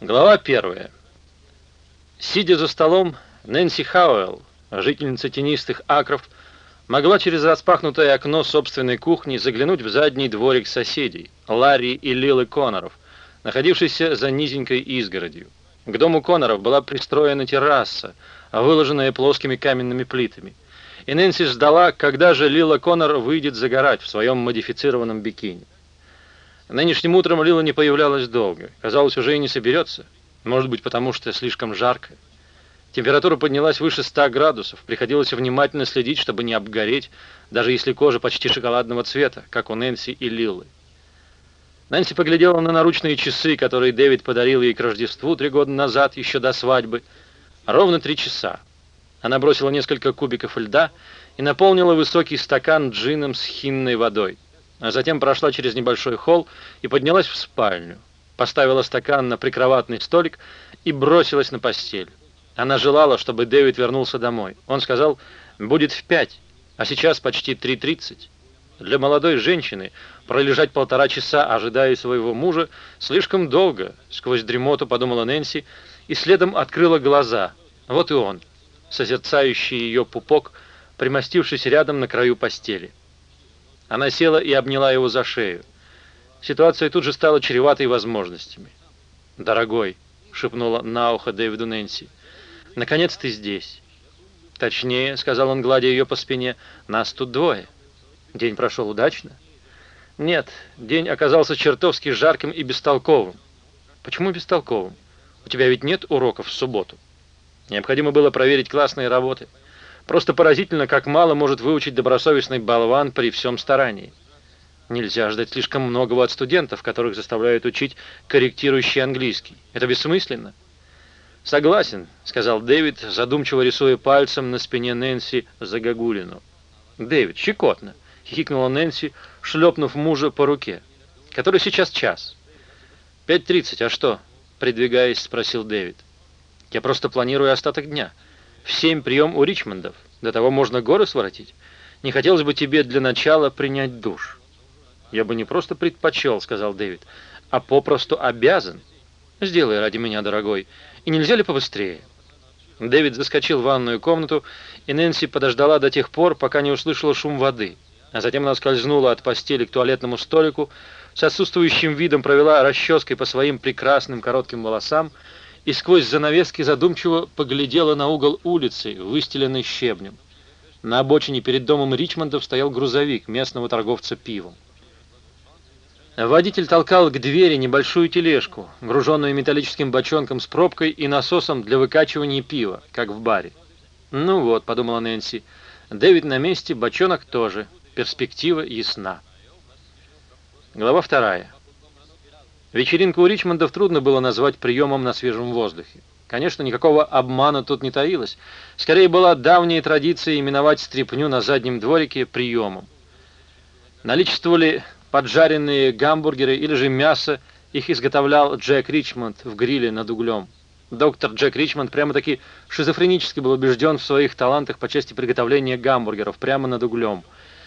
Глава 1. Сидя за столом, Нэнси Хауэлл, жительница тенистых акров, могла через распахнутое окно собственной кухни заглянуть в задний дворик соседей, Ларри и Лилы Конноров, находившийся за низенькой изгородью. К дому Конноров была пристроена терраса, выложенная плоскими каменными плитами. И Нэнси ждала, когда же Лила Коннор выйдет загорать в своем модифицированном бикини. Нынешним утром Лила не появлялась долго. Казалось, уже и не соберется. Может быть, потому что слишком жарко. Температура поднялась выше 100 градусов. Приходилось внимательно следить, чтобы не обгореть, даже если кожа почти шоколадного цвета, как у Нэнси и Лилы. Нэнси поглядела на наручные часы, которые Дэвид подарил ей к Рождеству 3 года назад, еще до свадьбы. Ровно 3 часа. Она бросила несколько кубиков льда и наполнила высокий стакан джином с хинной водой. А затем прошла через небольшой холл и поднялась в спальню. Поставила стакан на прикроватный столик и бросилась на постель. Она желала, чтобы Дэвид вернулся домой. Он сказал, будет в 5, а сейчас почти 3:30. Для молодой женщины пролежать 1,5 часа, ожидая своего мужа, слишком долго, сквозь дремоту подумала Нэнси, и следом открыла глаза. Вот и он, созерцающий ее пупок, примостившись рядом на краю постели. Она села и обняла его за шею. Ситуация тут же стала чреватой возможностями. «Дорогой», — шепнула на ухо Дэвиду Нэнси, — «наконец ты здесь». «Точнее», — сказал он, гладя ее по спине, — «нас тут 2. День прошел удачно?» «Нет, день оказался чертовски жарким и бестолковым». «Почему бестолковым? У тебя ведь нет уроков в субботу?» «Необходимо было проверить классные работы. Просто поразительно, как мало может выучить добросовестный болван при всем старании. Нельзя ждать слишком многого от студентов, которых заставляют учить корректирующий английский. Это бессмысленно». «Согласен», — сказал Дэвид, задумчиво рисуя пальцем на спине Нэнси загогулину. «Дэвид, щекотно», — хихикнула Нэнси, шлепнув мужа по руке. «Который сейчас час?» 5:30, а что?» — придвигаясь, спросил Дэвид. «Я просто планирую остаток дня. В 7 прием у Ричмондов. До того можно горы своротить. Не хотелось бы тебе для начала принять душ». «Я бы не просто предпочел», — сказал Дэвид, — «а попросту обязан. Сделай ради меня, дорогой. И нельзя ли побыстрее?» Дэвид заскочил в ванную комнату, и Нэнси подождала до тех пор, пока не услышала шум воды. А затем она скользнула от постели к туалетному столику, с отсутствующим видом провела расческой по своим прекрасным коротким волосам и сквозь занавески задумчиво поглядела на угол улицы, выстеленный щебнем. На обочине перед домом Ричмондов стоял грузовик местного торговца пивом. Водитель толкал к двери небольшую тележку, груженную металлическим бочонком с пробкой и насосом для выкачивания пива, как в баре. «Ну вот», — подумала Нэнси, — «Дэвид на месте, бочонок тоже. Перспектива ясна». Глава 2. Вечеринку у Ричмондов трудно было назвать приемом на свежем воздухе. Конечно, никакого обмана тут не таилось. Скорее, была давняя традиция именовать стряпню на заднем дворике приемом. Наличествовали поджаренные гамбургеры или же мясо, их изготовлял Джек Ричмонд в гриле над углем. Доктор Джек Ричмонд прямо-таки шизофренически был убежден в своих талантах по части приготовления гамбургеров прямо над углем.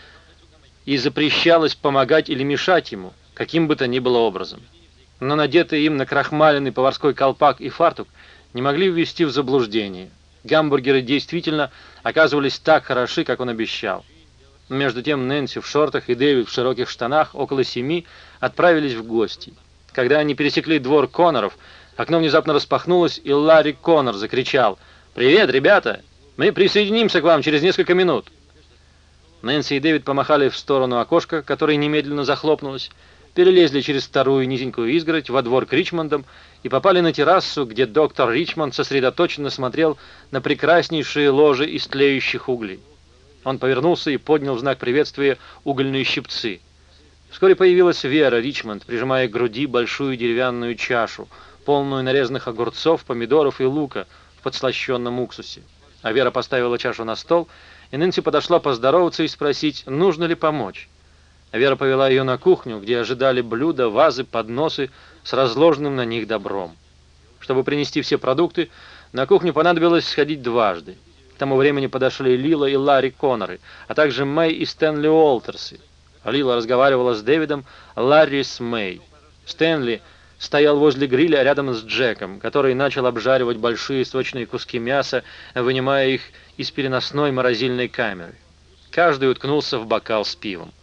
И запрещалось помогать или мешать ему, каким бы то ни было образом. Но надетые им накрахмаленный поварской колпак и фартук не могли ввести в заблуждение. Гамбургеры действительно оказывались так хороши, как он обещал. Между тем Нэнси в шортах и Дэвид в широких штанах около 7 отправились в гости. Когда они пересекли двор Конноров, окно внезапно распахнулось, и Ларри Коннор закричал: «Привет, ребята! Мы присоединимся к вам через несколько минут!» Нэнси и Дэвид помахали в сторону окошка, которое немедленно захлопнулось, перелезли через вторую низенькую изгородь во двор к Ричмондам и попали на террасу, где доктор Ричмонд сосредоточенно смотрел на прекраснейшие ложи из тлеющих углей. Он повернулся и поднял в знак приветствия угольные щипцы. Вскоре появилась Вера Ричмонд, прижимая к груди большую деревянную чашу, полную нарезанных огурцов, помидоров и лука в подслащенном уксусе. А Вера поставила чашу на стол, и Нэнси подошла поздороваться и спросить, нужно ли помочь. Вера повела ее на кухню, где ожидали блюда, вазы, подносы с разложенным на них добром. Чтобы принести все продукты, на кухню понадобилось сходить дважды. К тому времени подошли Лила и Ларри Конноры, а также Мэй и Стэнли Уолтерсы. Лила разговаривала с Дэвидом, Ларри с Мэй. Стэнли стоял возле гриля рядом с Джеком, который начал обжаривать большие сочные куски мяса, вынимая их из переносной морозильной камеры. Каждый уткнулся в бокал с пивом.